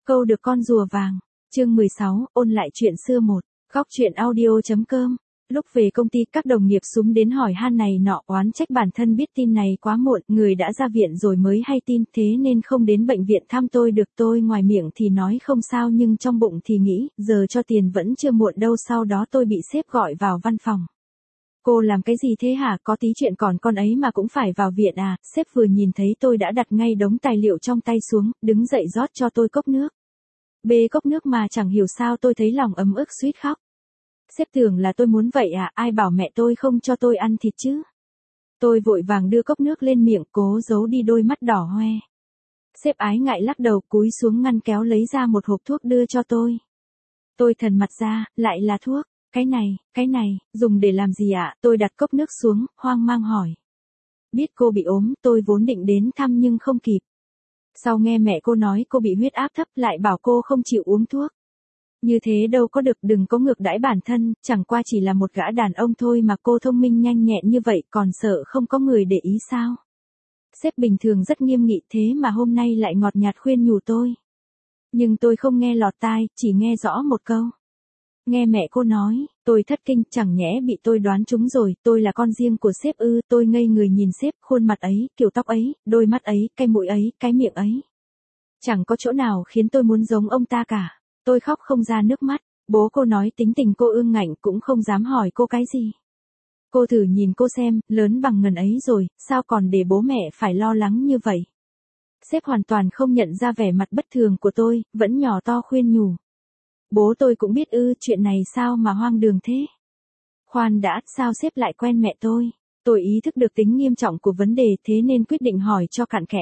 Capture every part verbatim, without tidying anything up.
Câu được con rùa vàng. Chương mười sáu, ôn lại chuyện xưa một. Góc truyện audio.com. Lúc về công ty các đồng nghiệp xúm đến hỏi han này nọ, oán trách bản thân biết tin này quá muộn, người đã ra viện rồi mới hay tin, thế nên không đến bệnh viện thăm tôi được. Tôi ngoài miệng thì nói không sao nhưng trong bụng thì nghĩ, giờ cho tiền vẫn chưa muộn đâu. Sau đó tôi bị sếp gọi vào văn phòng. Cô làm cái gì thế hả, có tí chuyện còn con ấy mà cũng phải vào viện à? Sếp vừa nhìn thấy tôi đã đặt ngay đống tài liệu trong tay xuống, đứng dậy rót cho tôi cốc nước. Bê cốc nước mà chẳng hiểu sao tôi thấy lòng ấm ức suýt khóc. Sếp tưởng là tôi muốn vậy à, ai bảo mẹ tôi không cho tôi ăn thịt chứ. Tôi vội vàng đưa cốc nước lên miệng, cố giấu đi đôi mắt đỏ hoe. Sếp ái ngại lắc đầu, cúi xuống ngăn kéo lấy ra một hộp thuốc đưa cho tôi. Tôi thần mặt ra, lại là thuốc. Cái này, cái này, dùng để làm gì ạ? Tôi đặt cốc nước xuống, hoang mang hỏi. Biết cô bị ốm, tôi vốn định đến thăm nhưng không kịp. Sau nghe mẹ cô nói cô bị huyết áp thấp, lại bảo cô không chịu uống thuốc. Như thế đâu có được, đừng có ngược đãi bản thân, chẳng qua chỉ là một gã đàn ông thôi mà cô thông minh nhanh nhẹn như vậy còn sợ không có người để ý sao? Sếp bình thường rất nghiêm nghị thế mà hôm nay lại ngọt nhạt khuyên nhủ tôi. Nhưng tôi không nghe lọt tai, chỉ nghe rõ một câu. Nghe mẹ cô nói, tôi thất kinh, chẳng nhẽ bị tôi đoán trúng rồi, tôi là con riêng của sếp ư? Tôi ngây người nhìn sếp, khuôn mặt ấy, kiểu tóc ấy, đôi mắt ấy, cái mũi ấy, cái miệng ấy. Chẳng có chỗ nào khiến tôi muốn giống ông ta cả. Tôi khóc không ra nước mắt, bố cô nói tính tình cô ương ngạnh cũng không dám hỏi cô cái gì. Cô thử nhìn cô xem, lớn bằng ngần ấy rồi, sao còn để bố mẹ phải lo lắng như vậy? Sếp hoàn toàn không nhận ra vẻ mặt bất thường của tôi, vẫn nhỏ to khuyên nhủ. Bố tôi cũng biết ư, chuyện này sao mà hoang đường thế? Khoan đã, sao sếp lại quen mẹ tôi? Tôi ý thức được tính nghiêm trọng của vấn đề thế nên quyết định hỏi cho cặn kẽ.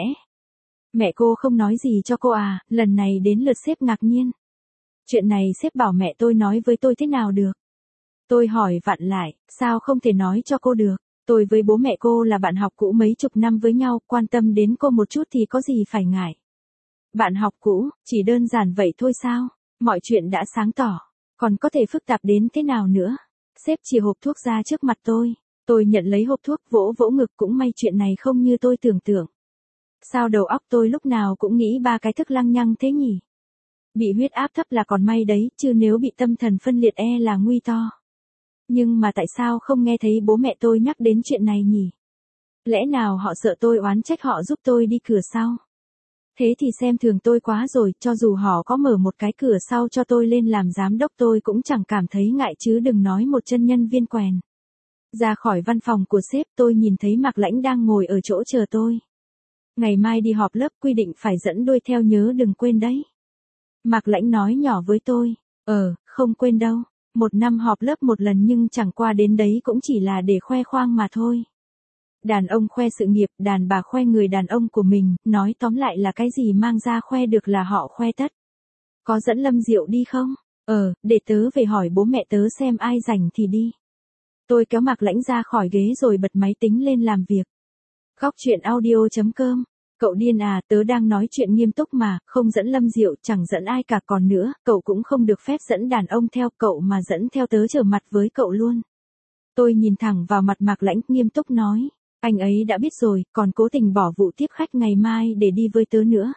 Mẹ cô không nói gì cho cô à? Lần này đến lượt sếp ngạc nhiên. Chuyện này sếp bảo mẹ tôi nói với tôi thế nào được? Tôi hỏi vặn lại, sao không thể nói cho cô được? Tôi với bố mẹ cô là bạn học cũ mấy chục năm với nhau, quan tâm đến cô một chút thì có gì phải ngại. Bạn học cũ, chỉ đơn giản vậy thôi sao? Mọi chuyện đã sáng tỏ, còn có thể phức tạp đến thế nào nữa? Sếp chỉ hộp thuốc ra trước mặt tôi. Tôi nhận lấy hộp thuốc, vỗ vỗ ngực, cũng may chuyện này không như tôi tưởng tượng. Sao đầu óc tôi lúc nào cũng nghĩ ba cái thức lăng nhăng thế nhỉ? Bị huyết áp thấp là còn may đấy, chứ nếu bị tâm thần phân liệt e là nguy to. Nhưng mà tại sao không nghe thấy bố mẹ tôi nhắc đến chuyện này nhỉ? Lẽ nào họ sợ tôi oán trách họ giúp tôi đi cửa sau? Thế thì xem thường tôi quá rồi, cho dù họ có mở một cái cửa sau cho tôi lên làm giám đốc tôi cũng chẳng cảm thấy ngại chứ đừng nói một chân nhân viên quèn. Ra khỏi văn phòng của sếp, tôi nhìn thấy Mạc Lãnh đang ngồi ở chỗ chờ tôi. Ngày mai đi họp lớp, quy định phải dẫn đuôi theo, nhớ đừng quên đấy. Mạc Lãnh nói nhỏ với tôi. Ờ, không quên đâu. Một năm họp lớp một lần nhưng chẳng qua đến đấy cũng chỉ là để khoe khoang mà thôi. Đàn ông khoe sự nghiệp, đàn bà khoe người đàn ông của mình, nói tóm lại là cái gì mang ra khoe được là họ khoe tất. Có dẫn Lâm Diệu đi không? Ờ, để tớ về hỏi bố mẹ tớ xem ai rảnh thì đi. Tôi kéo Mạc Lãnh ra khỏi ghế rồi bật máy tính lên làm việc. Góc truyện audio.com. Cậu điên à, tớ đang nói chuyện nghiêm túc mà, không dẫn Lâm Diệu, chẳng dẫn ai cả, còn nữa, cậu cũng không được phép dẫn đàn ông theo, cậu mà dẫn theo tớ trở mặt với cậu luôn. Tôi nhìn thẳng vào mặt Mạc Lãnh, nghiêm túc nói. Anh ấy đã biết rồi, còn cố tình bỏ vụ tiếp khách ngày mai để đi với tớ nữa.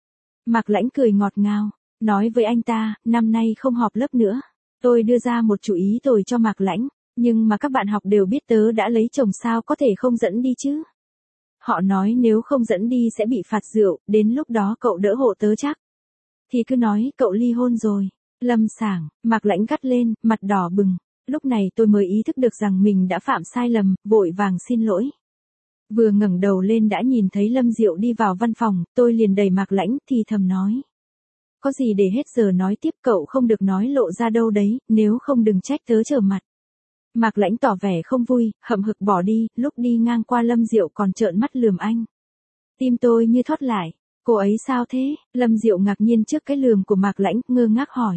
Mạc Lãnh cười ngọt ngào, nói với anh ta, năm nay không họp lớp nữa. Tôi đưa ra một chủ ý tồi cho Mạc Lãnh, nhưng mà các bạn học đều biết tớ đã lấy chồng, sao có thể không dẫn đi chứ? Họ nói nếu không dẫn đi sẽ bị phạt rượu, đến lúc đó cậu đỡ hộ tớ chắc. Thì cứ nói cậu ly hôn rồi. Lâm sảng, Mạc Lãnh gắt lên, mặt đỏ bừng. Lúc này tôi mới ý thức được rằng mình đã phạm sai lầm, vội vàng xin lỗi. Vừa ngẩng đầu lên đã nhìn thấy Lâm Diệu đi vào văn phòng, tôi liền đẩy Mạc Lãnh, thì thầm nói. Có gì để hết giờ nói tiếp, cậu không được nói lộ ra đâu đấy, nếu không đừng trách tớ trở mặt. Mạc Lãnh tỏ vẻ không vui, hậm hực bỏ đi, lúc đi ngang qua Lâm Diệu còn trợn mắt lườm anh. Tim tôi như thoát lại, cô ấy sao thế? Lâm Diệu ngạc nhiên trước cái lườm của Mạc Lãnh, ngơ ngác hỏi.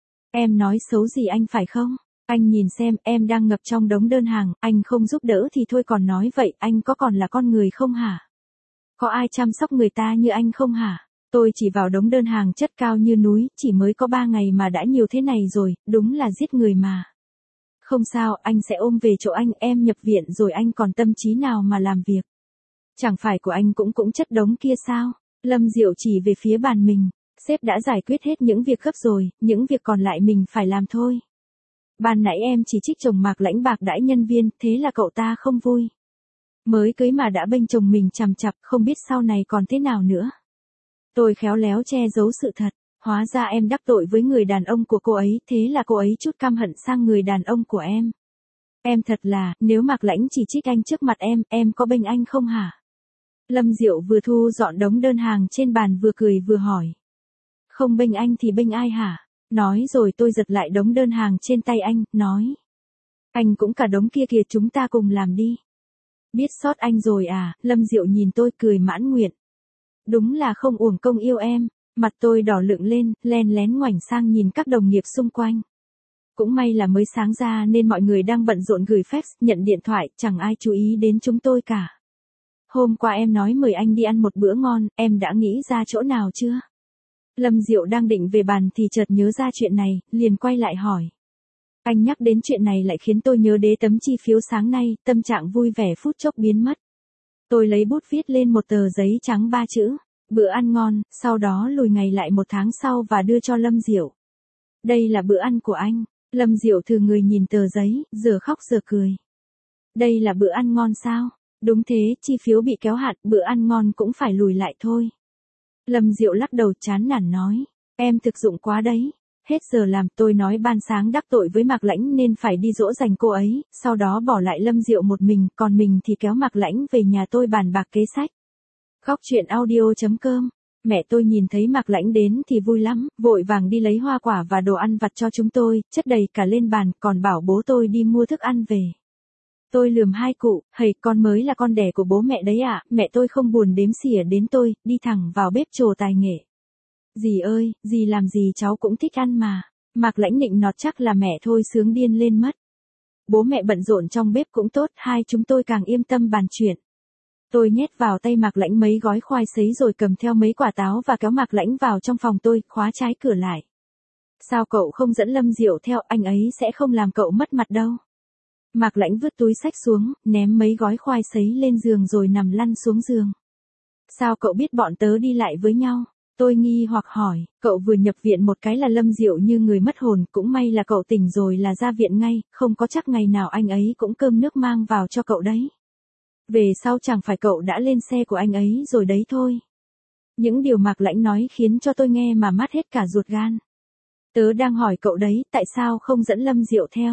Em nói xấu gì anh phải không? Anh nhìn xem, em đang ngập trong đống đơn hàng, anh không giúp đỡ thì thôi còn nói vậy, anh có còn là con người không hả? Có ai chăm sóc người ta như anh không hả? Tôi chỉ vào đống đơn hàng chất cao như núi, chỉ mới có ba ngày mà đã nhiều thế này rồi, đúng là giết người mà. Không sao, anh sẽ ôm về chỗ anh, em nhập viện rồi anh còn tâm trí nào mà làm việc. Chẳng phải của anh cũng cũng chất đống kia sao? Lâm Diệu chỉ về phía bàn mình. Sếp đã giải quyết hết những việc gấp rồi, những việc còn lại mình phải làm thôi. Ban nãy em chỉ trích chồng Mạc Lãnh bạc đãi nhân viên, thế là cậu ta không vui. Mới cưới mà đã bênh chồng mình chằm chặp, không biết sau này còn thế nào nữa. Tôi khéo léo che giấu sự thật, hóa ra em đắc tội với người đàn ông của cô ấy, thế là cô ấy chút căm hận sang người đàn ông của em. Em thật là, nếu Mạc Lãnh chỉ trích anh trước mặt em, em có bênh anh không hả? Lâm Diệu vừa thu dọn đống đơn hàng trên bàn vừa cười vừa hỏi. Không bênh anh thì bênh ai hả? Nói rồi tôi giật lại đống đơn hàng trên tay anh, nói. Anh cũng cả đống kia kìa, chúng ta cùng làm đi. Biết sót anh rồi à? Lâm Diệu nhìn tôi cười mãn nguyện. Đúng là không uổng công yêu em. Mặt tôi đỏ lựng lên, len lén ngoảnh sang nhìn các đồng nghiệp xung quanh. Cũng may là mới sáng ra nên mọi người đang bận rộn gửi fax, nhận điện thoại, chẳng ai chú ý đến chúng tôi cả. Hôm qua em nói mời anh đi ăn một bữa ngon, em đã nghĩ ra chỗ nào chưa? Lâm Diệu đang định về bàn thì chợt nhớ ra chuyện này, liền quay lại hỏi. Anh nhắc đến chuyện này lại khiến tôi nhớ đến tấm chi phiếu sáng nay, tâm trạng vui vẻ phút chốc biến mất. Tôi lấy bút viết lên một tờ giấy trắng ba chữ, bữa ăn ngon, sau đó lùi ngày lại một tháng sau và đưa cho Lâm Diệu. Đây là bữa ăn của anh. Lâm Diệu thừ người nhìn tờ giấy, giờ khóc giờ cười. Đây là bữa ăn ngon sao? Đúng thế, chi phiếu bị kéo hạn, bữa ăn ngon cũng phải lùi lại thôi. Lâm Diệu lắc đầu chán nản nói, em thực dụng quá đấy. Hết giờ làm, tôi nói ban sáng đắc tội với Mạc Lãnh nên phải đi dỗ dành cô ấy, sau đó bỏ lại Lâm Diệu một mình, còn mình thì kéo Mạc Lãnh về nhà tôi bàn bạc kế sách. Góc truyện audio chấm com. Mẹ tôi nhìn thấy Mạc Lãnh đến thì vui lắm, vội vàng đi lấy hoa quả và đồ ăn vặt cho chúng tôi, chất đầy cả lên bàn, còn bảo bố tôi đi mua thức ăn về. Tôi lườm hai cụ, hầy, con mới là con đẻ của bố mẹ đấy ạ, à? Mẹ tôi không buồn đếm xỉa đến tôi, đi thẳng vào bếp trổ tài nghệ. Dì ơi, dì làm gì cháu cũng thích ăn mà. Mạc Lãnh nịnh nọt chắc là mẹ thôi sướng điên lên mất. Bố mẹ bận rộn trong bếp cũng tốt, hai chúng tôi càng yên tâm bàn chuyện. Tôi nhét vào tay Mạc Lãnh mấy gói khoai sấy rồi cầm theo mấy quả táo và kéo Mạc Lãnh vào trong phòng tôi, khóa trái cửa lại. Sao cậu không dẫn Lâm Diệu theo, anh ấy sẽ không làm cậu mất mặt đâu. Mạc Lãnh vứt túi xách xuống, ném mấy gói khoai sấy lên giường rồi nằm lăn xuống giường. Sao cậu biết bọn tớ đi lại với nhau? Tôi nghi hoặc hỏi, cậu vừa nhập viện một cái là Lâm Diệu như người mất hồn, cũng may là cậu tỉnh rồi là ra viện ngay, không có chắc ngày nào anh ấy cũng cơm nước mang vào cho cậu đấy. Về sau chẳng phải cậu đã lên xe của anh ấy rồi đấy thôi. Những điều Mạc Lãnh nói khiến cho tôi nghe mà mát hết cả ruột gan. Tớ đang hỏi cậu đấy, tại sao không dẫn Lâm Diệu theo?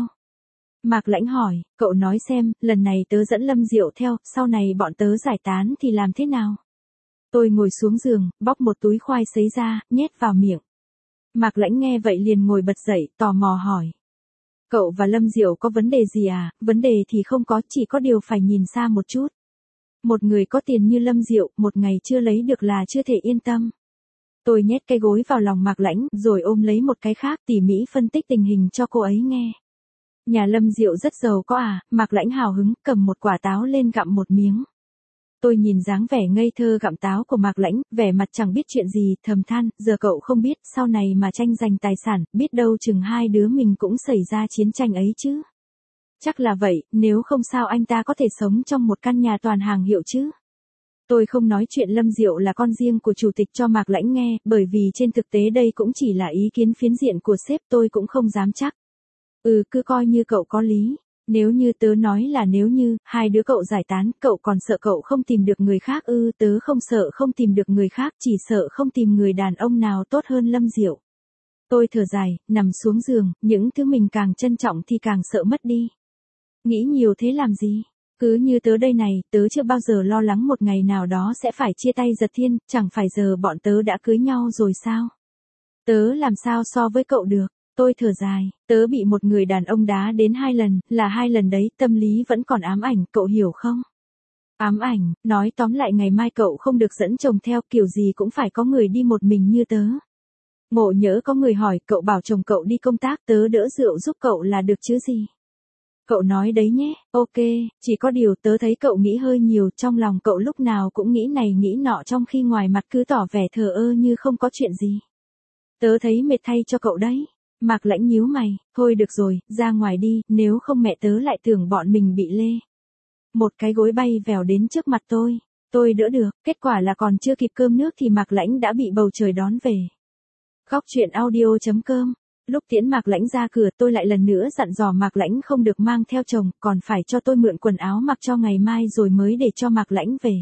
Mạc Lãnh hỏi, cậu nói xem, lần này tớ dẫn Lâm Diệu theo, sau này bọn tớ giải tán thì làm thế nào? Tôi ngồi xuống giường, bóc một túi khoai sấy ra, nhét vào miệng. Mạc Lãnh nghe vậy liền ngồi bật dậy, tò mò hỏi. Cậu và Lâm Diệu có vấn đề gì à? Vấn đề thì không có, chỉ có điều phải nhìn xa một chút. Một người có tiền như Lâm Diệu, một ngày chưa lấy được là chưa thể yên tâm. Tôi nhét cái gối vào lòng Mạc Lãnh, rồi ôm lấy một cái khác, tỉ mỉ phân tích tình hình cho cô ấy nghe. Nhà Lâm Diệu rất giàu có à? Mạc Lãnh hào hứng, cầm một quả táo lên gặm một miếng. Tôi nhìn dáng vẻ ngây thơ gặm táo của Mạc Lãnh, vẻ mặt chẳng biết chuyện gì, thầm than, giờ cậu không biết, sau này mà tranh giành tài sản, biết đâu chừng hai đứa mình cũng xảy ra chiến tranh ấy chứ. Chắc là vậy, nếu không sao anh ta có thể sống trong một căn nhà toàn hàng hiệu chứ. Tôi không nói chuyện Lâm Diệu là con riêng của chủ tịch cho Mạc Lãnh nghe, bởi vì trên thực tế đây cũng chỉ là ý kiến phiến diện của sếp, tôi cũng không dám chắc. Ừ, cứ coi như cậu có lý. Nếu như tớ nói là nếu như, hai đứa cậu giải tán, cậu còn sợ cậu không tìm được người khác ư? Tớ không sợ không tìm được người khác, chỉ sợ không tìm người đàn ông nào tốt hơn Lâm Diệu. Tôi thở dài, nằm xuống giường, những thứ mình càng trân trọng thì càng sợ mất đi. Nghĩ nhiều thế làm gì? Cứ như tớ đây này, tớ chưa bao giờ lo lắng một ngày nào đó sẽ phải chia tay Giật Thiên, chẳng phải giờ bọn tớ đã cưới nhau rồi sao? Tớ làm sao so với cậu được? Tôi thở dài, tớ bị một người đàn ông đá đến hai lần, là hai lần đấy, tâm lý vẫn còn ám ảnh, cậu hiểu không? Ám ảnh, nói tóm lại ngày mai cậu không được dẫn chồng theo, kiểu gì cũng phải có người đi một mình như tớ. Ngộ nhỡ có người hỏi, cậu bảo chồng cậu đi công tác, tớ đỡ rượu giúp cậu là được chứ gì? Cậu nói đấy nhé, ok, chỉ có điều tớ thấy cậu nghĩ hơi nhiều, trong lòng cậu lúc nào cũng nghĩ này nghĩ nọ trong khi ngoài mặt cứ tỏ vẻ thờ ơ như không có chuyện gì. Tớ thấy mệt thay cho cậu đấy. Mạc Lãnh nhíu mày, thôi được rồi, ra ngoài đi, nếu không mẹ tớ lại tưởng bọn mình bị lê. Một cái gối bay vèo đến trước mặt tôi, tôi đỡ được, kết quả là còn chưa kịp cơm nước thì Mạc Lãnh đã bị bầu trời đón về. Góc truyện audio.com. Lúc tiễn Mạc Lãnh ra cửa, tôi lại lần nữa dặn dò Mạc Lãnh không được mang theo chồng, còn phải cho tôi mượn quần áo mặc cho ngày mai rồi mới để cho Mạc Lãnh về.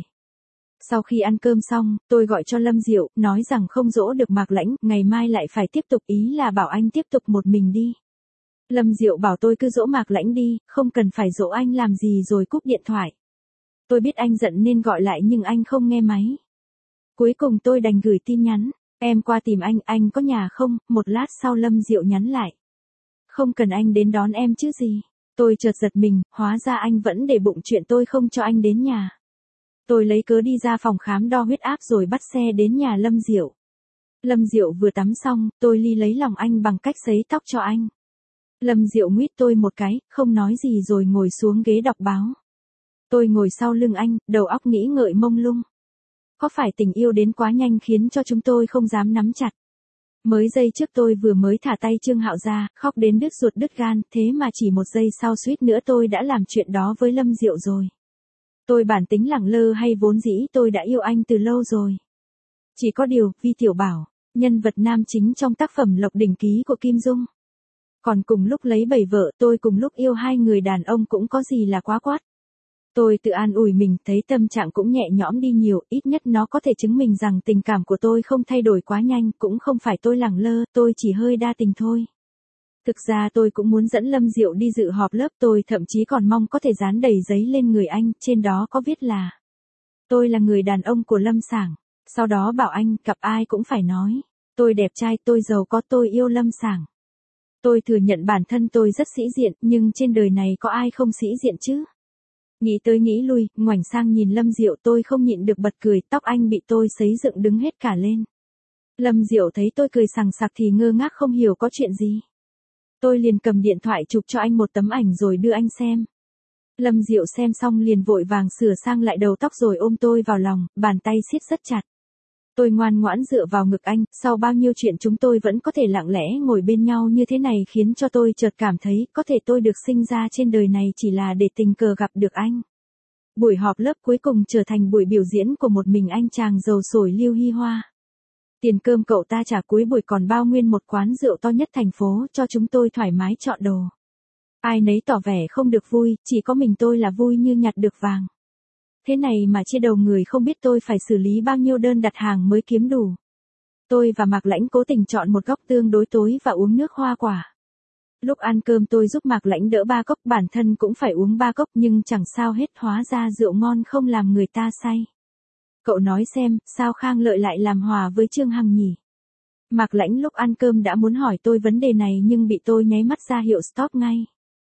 Sau khi ăn cơm xong, tôi gọi cho Lâm Diệu, nói rằng không dỗ được Mạc Lãnh, ngày mai lại phải tiếp tục, ý là bảo anh tiếp tục một mình đi. Lâm Diệu bảo tôi cứ dỗ Mạc Lãnh đi, không cần phải dỗ anh làm gì, rồi cúp điện thoại. Tôi biết anh giận nên gọi lại nhưng anh không nghe máy. Cuối cùng tôi đành gửi tin nhắn, em qua tìm anh, anh có nhà không? Một lát sau Lâm Diệu nhắn lại. Không cần anh đến đón em chứ gì. Tôi chợt giật mình, hóa ra anh vẫn để bụng chuyện tôi không cho anh đến nhà. Tôi lấy cớ đi ra phòng khám đo huyết áp rồi bắt xe đến nhà Lâm Diệu. Lâm Diệu vừa tắm xong, tôi ly lấy lòng anh bằng cách sấy tóc cho anh. Lâm Diệu nguyết tôi một cái, không nói gì rồi ngồi xuống ghế đọc báo. Tôi ngồi sau lưng anh, đầu óc nghĩ ngợi mông lung. Có phải tình yêu đến quá nhanh khiến cho chúng tôi không dám nắm chặt? Mới giây trước tôi vừa mới thả tay Trương Hạo ra, khóc đến đứt ruột đứt gan, thế mà chỉ một giây sau suýt nữa tôi đã làm chuyện đó với Lâm Diệu rồi. Tôi bản tính lẳng lơ hay vốn dĩ tôi đã yêu anh từ lâu rồi. Chỉ có điều, Vi Tiểu Bảo, nhân vật nam chính trong tác phẩm Lộc Đỉnh Ký của Kim Dung. Còn cùng lúc lấy bảy vợ, tôi cùng lúc yêu hai người đàn ông cũng có gì là quá quát. Tôi tự an ủi mình, thấy tâm trạng cũng nhẹ nhõm đi nhiều, ít nhất nó có thể chứng minh rằng tình cảm của tôi không thay đổi quá nhanh, cũng không phải tôi lẳng lơ, tôi chỉ hơi đa tình thôi. Thực ra tôi cũng muốn dẫn Lâm Diệu đi dự họp lớp, tôi thậm chí còn mong có thể dán đầy giấy lên người anh, trên đó có viết là tôi là người đàn ông của Lâm Sảng. Sau đó bảo anh, gặp ai cũng phải nói, tôi đẹp trai, tôi giàu có, tôi yêu Lâm Sảng. Tôi thừa nhận bản thân tôi rất sĩ diện, nhưng trên đời này có ai không sĩ diện chứ? Nghĩ tới nghĩ lui, ngoảnh sang nhìn Lâm Diệu, tôi không nhịn được bật cười, tóc anh bị tôi sấy dựng đứng hết cả lên. Lâm Diệu thấy tôi cười sằng sặc thì ngơ ngác không hiểu có chuyện gì. Tôi liền cầm điện thoại chụp cho anh một tấm ảnh rồi đưa anh xem. Lâm Diệu xem xong liền vội vàng sửa sang lại đầu tóc rồi ôm tôi vào lòng, bàn tay siết rất chặt. Tôi ngoan ngoãn dựa vào ngực anh, sau bao nhiêu chuyện chúng tôi vẫn có thể lặng lẽ ngồi bên nhau như thế này khiến cho tôi chợt cảm thấy có thể tôi được sinh ra trên đời này chỉ là để tình cờ gặp được anh. Buổi họp lớp cuối cùng trở thành buổi biểu diễn của một mình anh chàng giàu sổi Lưu Hy Hoa. Tiền cơm cậu ta trả cuối buổi còn bao nguyên một quán rượu to nhất thành phố, cho chúng tôi thoải mái chọn đồ. Ai nấy tỏ vẻ không được vui, chỉ có mình tôi là vui như nhặt được vàng. Thế này mà chia đầu người không biết tôi phải xử lý bao nhiêu đơn đặt hàng mới kiếm đủ. Tôi và Mạc Lãnh cố tình chọn một góc tương đối tối và uống nước hoa quả. Lúc ăn cơm tôi giúp Mạc Lãnh đỡ ba cốc, bản thân cũng phải uống ba cốc nhưng chẳng sao hết, hóa ra rượu ngon không làm người ta say. Cậu nói xem, sao Khang Lợi lại làm hòa với Trương Hằng nhỉ? Mạc Lãnh lúc ăn cơm đã muốn hỏi tôi vấn đề này nhưng bị tôi nháy mắt ra hiệu stop ngay.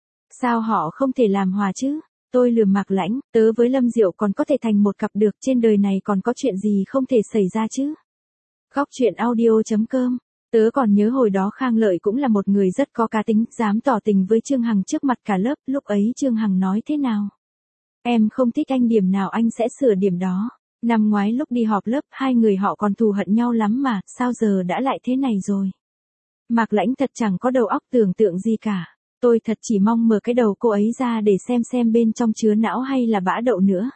Sao họ không thể làm hòa chứ? Tôi lườm Mạc Lãnh, tớ với Lâm Diệu còn có thể thành một cặp được, trên đời này còn có chuyện gì không thể xảy ra chứ? Góc truyện audio.com. Tớ còn nhớ hồi đó Khang Lợi cũng là một người rất có cá tính, dám tỏ tình với Trương Hằng trước mặt cả lớp, lúc ấy Trương Hằng nói thế nào? Em không thích anh điểm nào anh sẽ sửa điểm đó. Năm ngoái lúc đi họp lớp, hai người họ còn thù hận nhau lắm mà, sao giờ đã lại thế này rồi? Mạc Lãnh thật chẳng có đầu óc tưởng tượng gì cả. Tôi thật chỉ mong mở cái đầu cô ấy ra để xem xem bên trong chứa não hay là bã đậu nữa.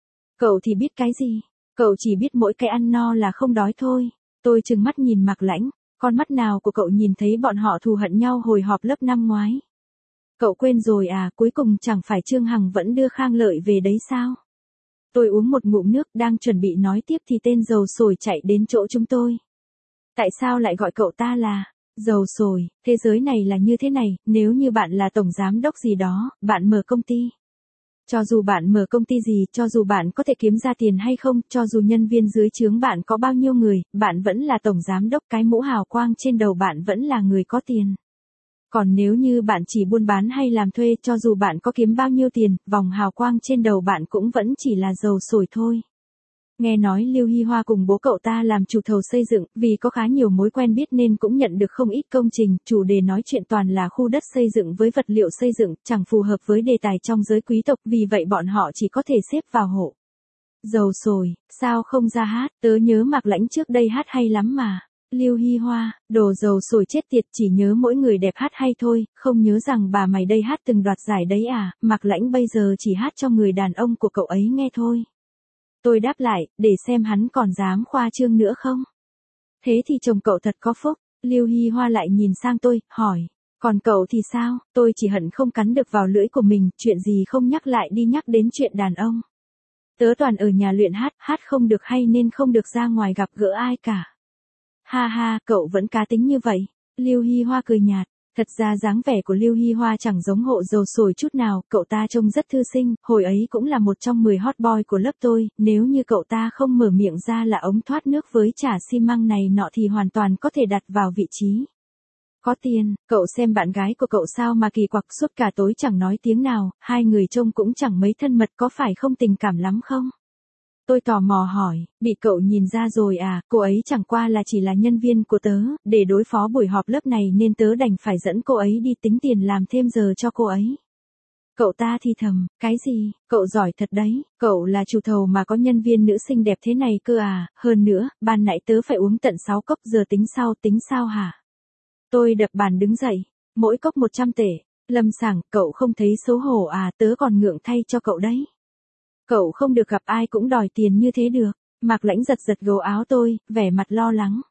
Cậu thì biết cái gì? Cậu chỉ biết mỗi cái ăn no là không đói thôi. Tôi trừng mắt nhìn Mạc Lãnh, con mắt nào của cậu nhìn thấy bọn họ thù hận nhau hồi họp lớp năm ngoái? Cậu quên rồi à, cuối cùng chẳng phải Trương Hằng vẫn đưa Khang Lợi về đấy sao? Tôi uống một ngụm nước đang chuẩn bị nói tiếp thì tên giàu sổi chạy đến chỗ chúng tôi. Tại sao lại gọi cậu ta là giàu sổi? Thế giới này là như thế này, nếu như bạn là tổng giám đốc gì đó, bạn mở công ty. Cho dù bạn mở công ty gì, cho dù bạn có thể kiếm ra tiền hay không, cho dù nhân viên dưới trướng bạn có bao nhiêu người, bạn vẫn là tổng giám đốc, cái mũ hào quang trên đầu bạn vẫn là người có tiền. Còn nếu như bạn chỉ buôn bán hay làm thuê, cho dù bạn có kiếm bao nhiêu tiền, vòng hào quang trên đầu bạn cũng vẫn chỉ là dầu sổi thôi. Nghe nói Lưu Hy Hoa cùng bố cậu ta làm chủ thầu xây dựng, vì có khá nhiều mối quen biết nên cũng nhận được không ít công trình, chủ đề nói chuyện toàn là khu đất xây dựng với vật liệu xây dựng, chẳng phù hợp với đề tài trong giới quý tộc, vì vậy bọn họ chỉ có thể xếp vào hộ. Dầu sồi, sao không ra hát, tớ nhớ Mạc Lãnh trước đây hát hay lắm mà. Lưu Hy Hoa, đồ dầu sồi chết tiệt, chỉ nhớ mỗi người đẹp hát hay thôi, không nhớ rằng bà mày đây hát từng đoạt giải đấy à, Mạc Lãnh bây giờ chỉ hát cho người đàn ông của cậu ấy nghe thôi. Tôi đáp lại, để xem hắn còn dám khoa trương nữa không. Thế thì chồng cậu thật có phúc. Lưu Hy Hoa lại nhìn sang tôi, hỏi. Còn cậu thì sao? Tôi chỉ hận không cắn được vào lưỡi của mình, chuyện gì không nhắc lại đi nhắc đến chuyện đàn ông. Tớ toàn ở nhà luyện hát, hát không được hay nên không được ra ngoài gặp gỡ ai cả. Ha ha, cậu vẫn cá tính như vậy. Lưu Hy Hoa cười nhạt. Thật ra dáng vẻ của Lưu Hy Hoa chẳng giống hộ dầu sồi chút nào, cậu ta trông rất thư sinh, hồi ấy cũng là một trong mười hot boy của lớp tôi, nếu như cậu ta không mở miệng ra là ống thoát nước với chả xi măng này nọ thì hoàn toàn có thể đặt vào vị trí. Có tiền, cậu xem bạn gái của cậu sao mà kỳ quặc, suốt cả tối chẳng nói tiếng nào, hai người trông cũng chẳng mấy thân mật, có phải không tình cảm lắm không? Tôi tò mò hỏi, bị cậu nhìn ra rồi à, cô ấy chẳng qua là chỉ là nhân viên của tớ, để đối phó buổi họp lớp này nên tớ đành phải dẫn cô ấy đi tính tiền làm thêm giờ cho cô ấy. Cậu ta thì thầm, cái gì, cậu giỏi thật đấy, cậu là chủ thầu mà có nhân viên nữ xinh đẹp thế này cơ à, hơn nữa, ban nãy tớ phải uống tận sáu cốc, giờ tính sau, tính sao hả? Tôi đập bàn đứng dậy, mỗi cốc một trăm tệ, Lâm Sảng, cậu không thấy xấu hổ à, tớ còn ngượng thay cho cậu đấy. Cậu không được gặp ai cũng đòi tiền như thế được. Mạc Lãnh giật giật gấu áo tôi, vẻ mặt lo lắng.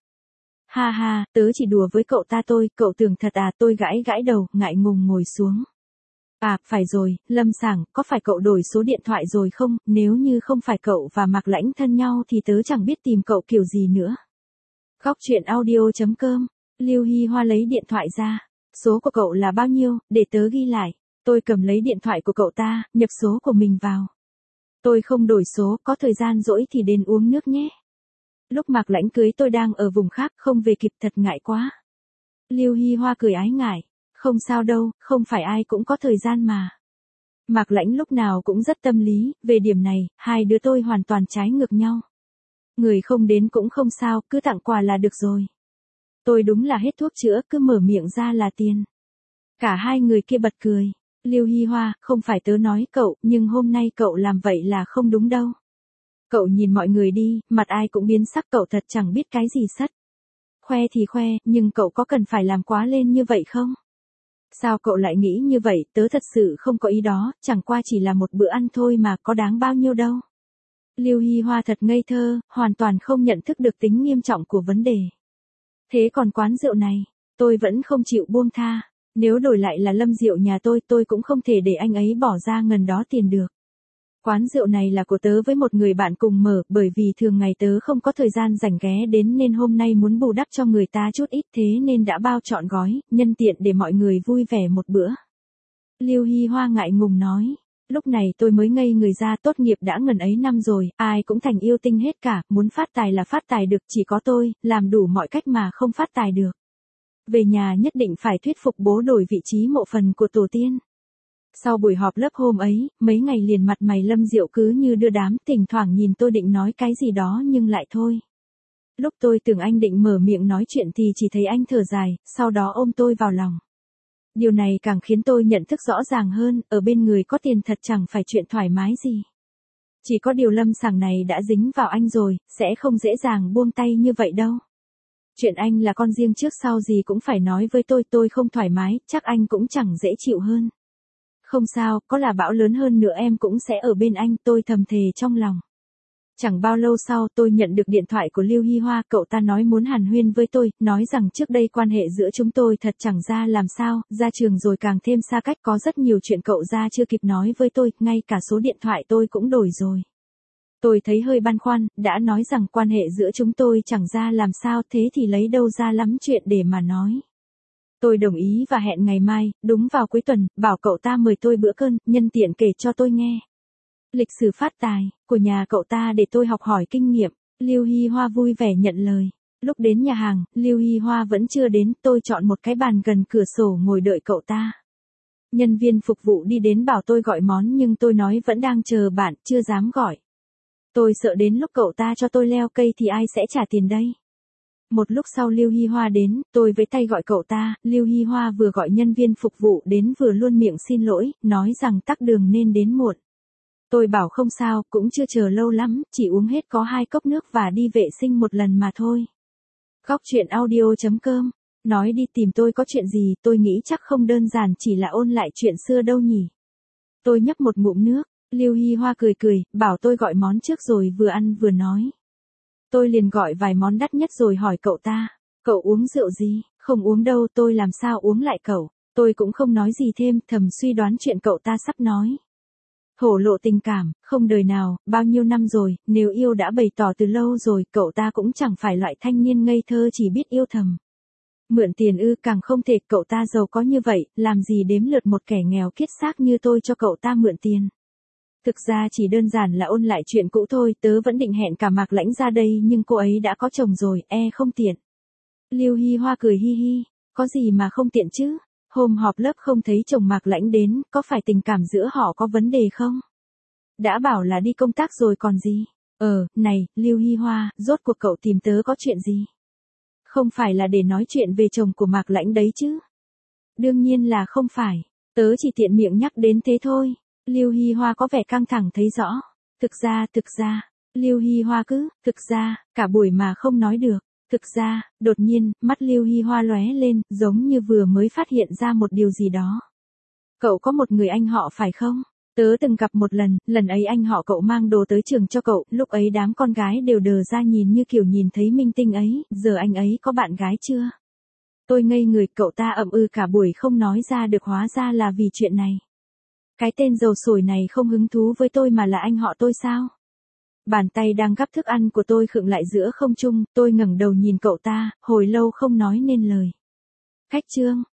Ha ha, tớ chỉ đùa với cậu ta tôi, cậu tưởng thật à, tôi gãi gãi đầu, ngại ngùng ngồi xuống. À, phải rồi, Lâm Sảng, có phải cậu đổi số điện thoại rồi không, nếu như không phải cậu và Mạc Lãnh thân nhau thì tớ chẳng biết tìm cậu kiểu gì nữa. Góc truyện audio chấm com, Lưu Hy Hoa lấy điện thoại ra. Số của cậu là bao nhiêu, để tớ ghi lại. Tôi cầm lấy điện thoại của cậu ta, nhập số của mình vào. Tôi không đổi số, có thời gian rỗi thì đến uống nước nhé. Lúc Mạc Lãnh cưới tôi đang ở vùng khác, không về kịp, thật ngại quá. Lưu Hy Hoa cười ái ngại. Không sao đâu, không phải ai cũng có thời gian mà. Mạc Lãnh lúc nào cũng rất tâm lý, về điểm này, hai đứa tôi hoàn toàn trái ngược nhau. Người không đến cũng không sao, cứ tặng quà là được rồi. Tôi đúng là hết thuốc chữa, cứ mở miệng ra là tiền. Cả hai người kia bật cười. Lưu Hy Hoa, không phải tớ nói cậu, nhưng hôm nay cậu làm vậy là không đúng đâu. Cậu nhìn mọi người đi, mặt ai cũng biến sắc, cậu thật chẳng biết cái gì sất. Khoe thì khoe, nhưng cậu có cần phải làm quá lên như vậy không? Sao cậu lại nghĩ như vậy, tớ thật sự không có ý đó, chẳng qua chỉ là một bữa ăn thôi mà, có đáng bao nhiêu đâu. Lưu Hy Hoa thật ngây thơ, hoàn toàn không nhận thức được tính nghiêm trọng của vấn đề. Thế còn quán rượu này, tôi vẫn không chịu buông tha. Nếu đổi lại là Lâm Diệu nhà tôi, tôi cũng không thể để anh ấy bỏ ra ngần đó tiền được. Quán rượu này là của tớ với một người bạn cùng mở, bởi vì thường ngày tớ không có thời gian rảnh ghé đến nên hôm nay muốn bù đắp cho người ta chút ít, thế nên đã bao trọn gói, nhân tiện để mọi người vui vẻ một bữa. Lưu Hy Hoa ngại ngùng nói. Lúc này tôi mới ngây người ra, tốt nghiệp đã ngần ấy năm rồi, ai cũng thành yêu tinh hết cả, muốn phát tài là phát tài được, chỉ có tôi, làm đủ mọi cách mà không phát tài được. Về nhà nhất định phải thuyết phục bố đổi vị trí mộ phần của tổ tiên. Sau buổi họp lớp hôm ấy, mấy ngày liền mặt mày Lâm Diệu cứ như đưa đám, thỉnh thoảng nhìn tôi định nói cái gì đó nhưng lại thôi. Lúc tôi tưởng anh định mở miệng nói chuyện thì chỉ thấy anh thở dài, sau đó ôm tôi vào lòng. Điều này càng khiến tôi nhận thức rõ ràng hơn, ở bên người có tiền thật chẳng phải chuyện thoải mái gì. Chỉ có điều Lâm Sảng này đã dính vào anh rồi, sẽ không dễ dàng buông tay như vậy đâu. Chuyện anh là con riêng trước sau gì cũng phải nói với tôi, tôi không thoải mái, chắc anh cũng chẳng dễ chịu hơn. Không sao, có là bão lớn hơn nữa em cũng sẽ ở bên anh, tôi thầm thề trong lòng. Chẳng bao lâu sau tôi nhận được điện thoại của Lưu Hy Hoa, cậu ta nói muốn hàn huyên với tôi, nói rằng trước đây quan hệ giữa chúng tôi thật chẳng ra làm sao, ra trường rồi càng thêm xa cách, có rất nhiều chuyện cậu ra chưa kịp nói với tôi, ngay cả số điện thoại tôi cũng đổi rồi. Tôi thấy hơi băn khoăn, đã nói rằng quan hệ giữa chúng tôi chẳng ra làm sao, thế thì lấy đâu ra lắm chuyện để mà nói. Tôi đồng ý và hẹn ngày mai, đúng vào cuối tuần, bảo cậu ta mời tôi bữa cơm, nhân tiện kể cho tôi nghe lịch sử phát tài của nhà cậu ta để tôi học hỏi kinh nghiệm. Lưu Hy Hoa vui vẻ nhận lời. Lúc đến nhà hàng, Lưu Hy Hoa vẫn chưa đến, tôi chọn một cái bàn gần cửa sổ ngồi đợi cậu ta. Nhân viên phục vụ đi đến bảo tôi gọi món nhưng tôi nói vẫn đang chờ bạn, chưa dám gọi. Tôi sợ đến lúc cậu ta cho tôi leo cây thì ai sẽ trả tiền đây. Một lúc sau Lưu Hy Hoa đến, tôi với tay gọi cậu ta, Lưu Hy Hoa vừa gọi nhân viên phục vụ đến vừa luôn miệng xin lỗi, nói rằng tắc đường nên đến muộn. Tôi bảo không sao, cũng chưa chờ lâu lắm, chỉ uống hết có hai cốc nước và đi vệ sinh một lần mà thôi. Góc truyện audio chấm com, nói đi tìm tôi có chuyện gì, tôi nghĩ chắc không đơn giản chỉ là ôn lại chuyện xưa đâu nhỉ. Tôi nhấp một ngụm nước, Lưu Hy Hoa cười cười, bảo tôi gọi món trước rồi vừa ăn vừa nói. Tôi liền gọi vài món đắt nhất rồi hỏi cậu ta, Cậu uống rượu gì? Không uống đâu, tôi làm sao uống lại cậu. Tôi cũng không nói gì thêm, thầm suy đoán chuyện cậu ta sắp nói. Thổ lộ tình cảm, không đời nào, bao nhiêu năm rồi, nếu yêu đã bày tỏ từ lâu rồi, cậu ta cũng chẳng phải loại thanh niên ngây thơ chỉ biết yêu thầm. Mượn tiền ư, càng không thể, cậu ta giàu có như vậy, làm gì đếm lượt một kẻ nghèo kiết xác như tôi cho cậu ta mượn tiền. Thực ra chỉ đơn giản là ôn lại chuyện cũ thôi, tớ vẫn định hẹn cả Mạc Lãnh ra đây nhưng cô ấy đã có chồng rồi, e không tiện. Lưu Hi Hoa cười hi hi, có gì mà không tiện chứ? Hôm họp lớp không thấy chồng Mạc Lãnh đến, có phải tình cảm giữa họ có vấn đề không? Đã bảo là đi công tác rồi còn gì? Ờ, này, Lưu Hi Hoa, rốt cuộc cậu tìm tớ có chuyện gì? Không phải là để nói chuyện về chồng của Mạc Lãnh đấy chứ? Đương nhiên là không phải, tớ chỉ tiện miệng nhắc đến thế thôi. Lưu Hi Hoa có vẻ căng thẳng thấy rõ. Thực ra, thực ra, Lưu Hi Hoa cứ, thực ra, cả buổi mà không nói được. Thực ra, đột nhiên, mắt Lưu Hi Hoa lóe lên, giống như vừa mới phát hiện ra một điều gì đó. Cậu có một người anh họ phải không? Tớ từng gặp một lần, lần ấy anh họ cậu mang đồ tới trường cho cậu, lúc ấy đám con gái đều đờ ra nhìn như kiểu nhìn thấy minh tinh ấy, giờ anh ấy có bạn gái chưa? Tôi ngây người, cậu ta ậm ừ cả buổi không nói ra được, hóa ra là vì chuyện này. Cái tên dầu sổi này không hứng thú với tôi mà là anh họ tôi sao? Bàn tay đang gắp thức ăn của tôi khựng lại giữa không trung, tôi ngẩng đầu nhìn cậu ta, hồi lâu không nói nên lời. Khách trương,